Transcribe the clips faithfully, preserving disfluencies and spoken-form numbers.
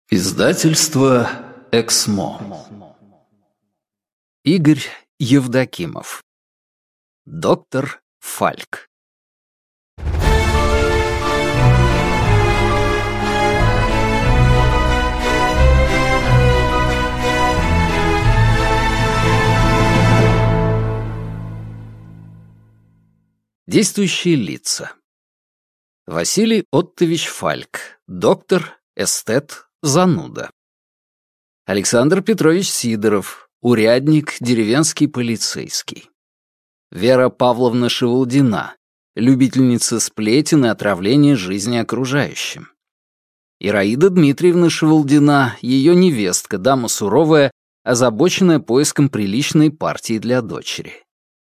Издательство «Эксмо». Игорь Евдокимов. Доктор Фальк. Действующие лица. Василий Оттович Фальк, доктор, эстет, зануда. Александр Петрович Сидоров, урядник, деревенский полицейский. Вера Павловна Шевалдина, любительница сплетен и отравления жизни окружающим. Ираида Дмитриевна Шевалдина, ее невестка, дама суровая, озабоченная поиском приличной партии для дочери.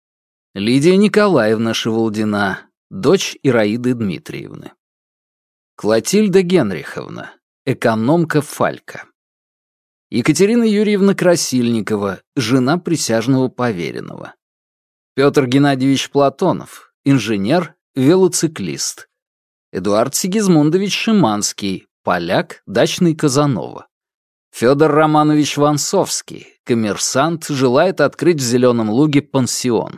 Лидия Николаевна Шевалдина, дочь Ираиды Дмитриевны. Клотильда Генриховна, экономка Фалька. Екатерина Юрьевна Красильникова, жена присяжного поверенного. Петр Геннадьевич Платонов, инженер, велоциклист. Эдуард Сигизмундович Шиманский, поляк, дачный Казанова. Федор Романович Вансовский, коммерсант, желает открыть в Зеленом Луге пансион.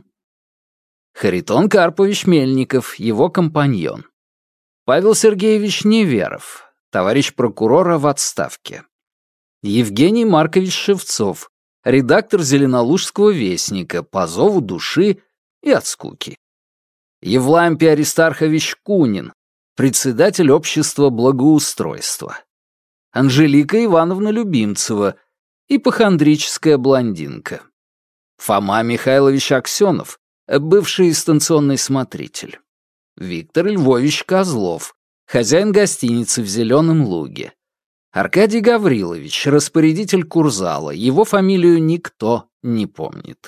Харитон Карпович Мельников, его компаньон. Павел Сергеевич Неверов, товарищ прокурора в отставке. Евгений Маркович Шевцов, редактор Зеленолужского вестника, по зову души и от скуки. Евлампий Аристархович Кунин, председатель общества благоустройства. Анжелика Ивановна Любимцева, ипохондрическая блондинка. Фома Михайлович Аксенов, бывший станционный смотритель. Виктор Львович Козлов, хозяин гостиницы в Зеленом Луге. Аркадий Гаврилович, распорядитель курзала, его фамилию никто не помнит.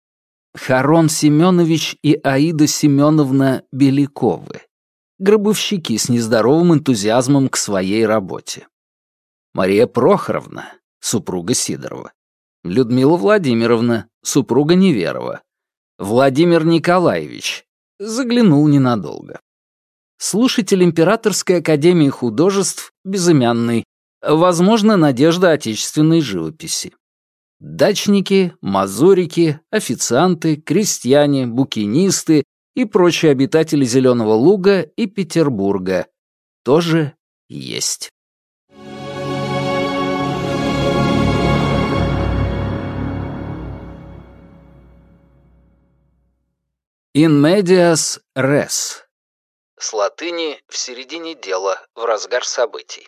Харон Семенович и Аида Семеновна Беляковы, гробовщики с нездоровым энтузиазмом к своей работе. Мария Прохоровна, супруга Сидорова. Людмила Владимировна, супруга Неверова. Владимир Николаевич, заглянул ненадолго. Слушатель Императорской академии художеств, безымянный, возможно, надежда отечественной живописи. Дачники, мазурики, официанты, крестьяне, букинисты и прочие обитатели Зеленого Луга и Петербурга тоже есть. In medias res. С латыни «в середине дела», в разгар событий.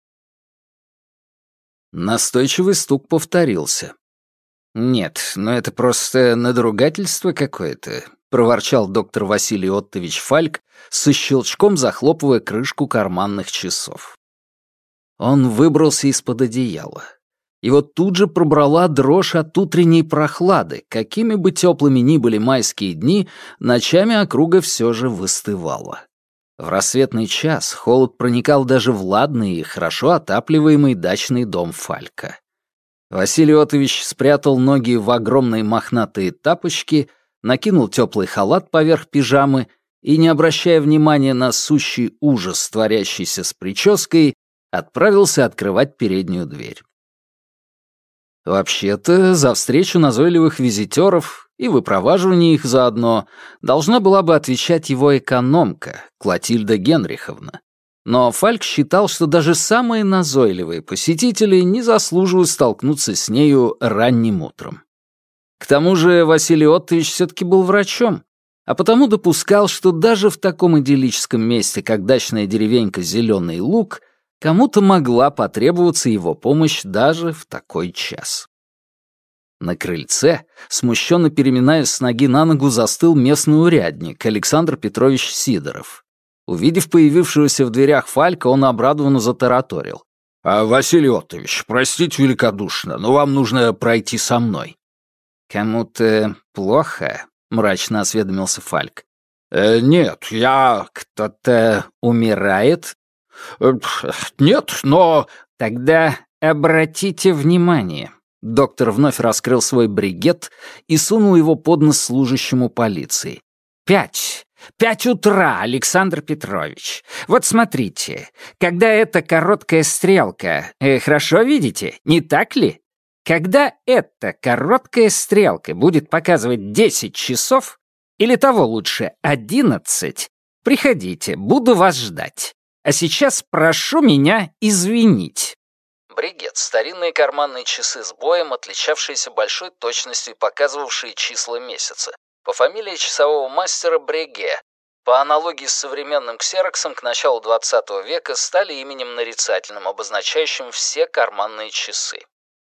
Настойчивый стук повторился. «Нет, но это просто надругательство какое-то», — проворчал доктор Василий Оттович Фальк, со щелчком захлопывая крышку карманных часов. Он выбрался из-под одеяла. Его тут же пробрала дрожь от утренней прохлады. Какими бы теплыми ни были майские дни, ночами округа все же выстывала. В рассветный час холод проникал даже в ладный и хорошо отапливаемый дачный дом Фалька. Василий Оттович спрятал ноги в огромные мохнатые тапочки, накинул теплый халат поверх пижамы и, не обращая внимания на сущий ужас, творящийся с прической, отправился открывать переднюю дверь. Вообще-то, за встречу назойливых визитеров и выпроваживание их заодно должна была бы отвечать его экономка, Клотильда Генриховна. Но Фальк считал, что даже самые назойливые посетители не заслуживают столкнуться с нею ранним утром. К тому же Василий Оттович все-таки был врачом, а потому допускал, что даже в таком идиллическом месте, как дачная деревенька Зеленый Луг, кому-то могла потребоваться его помощь даже в такой час. На крыльце, смущенно переминаясь с ноги на ногу, застыл местный урядник Александр Петрович Сидоров. Увидев появившегося в дверях Фалька, он обрадованно затараторил. «А, Василий Оттович, простите великодушно, но вам нужно пройти со мной». «Кому-то плохо?» — мрачно осведомился Фальк. «Э, «Нет, я...» «Кто-то умирает?» «Нет, но...» «Тогда обратите внимание». Доктор вновь раскрыл свой бригет и сунул его под нос служащему полиции. «Пять. Пять утра, Александр Петрович. Вот смотрите, когда эта короткая стрелка... э, хорошо видите, не так ли? Когда эта короткая стрелка будет показывать десять часов, или того лучше, одиннадцать, приходите, буду вас ждать. А сейчас прошу меня извинить». Бригет — старинные карманные часы с боем, отличавшиеся большой точностью и показывавшие числа месяца. По фамилии часового мастера Бреге. По аналогии с современным ксероксом к началу двадцатого века стали именем нарицательным, обозначающим все карманные часы.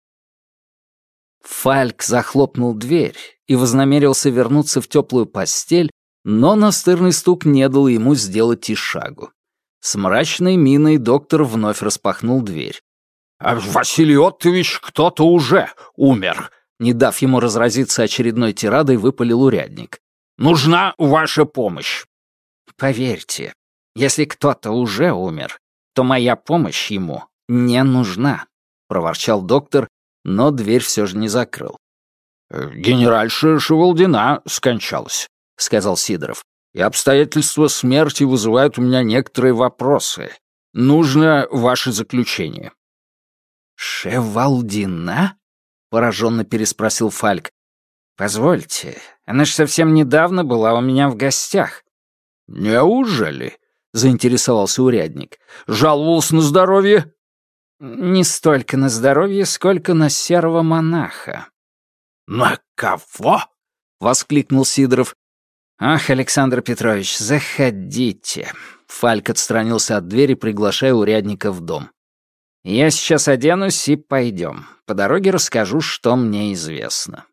Фальк захлопнул дверь и вознамерился вернуться в теплую постель, но настырный стук не дал ему сделать и шагу. С мрачной миной доктор вновь распахнул дверь. «Василий Оттович, кто-то уже умер», — не дав ему разразиться очередной тирадой, выпалил урядник. «Нужна ваша помощь». «Поверьте, если кто-то уже умер, то моя помощь ему не нужна», — проворчал доктор, но дверь все же не закрыл. «Генеральша Шевалдина скончалась», — сказал Сидоров. «И обстоятельства смерти вызывают у меня некоторые вопросы. Нужно ваше заключение». «Шевалдина?» — пораженно переспросил Фальк. «Позвольте, она ж совсем недавно была у меня в гостях». «Неужели?» — заинтересовался урядник. «Жаловался на здоровье?» «Не столько на здоровье, сколько на серого монаха». «На кого?» — воскликнул Сидоров. «Ах, Александр Петрович, заходите». Фальк отстранился от двери, приглашая урядника в дом. «Я сейчас оденусь и пойдем. По дороге расскажу, что мне известно».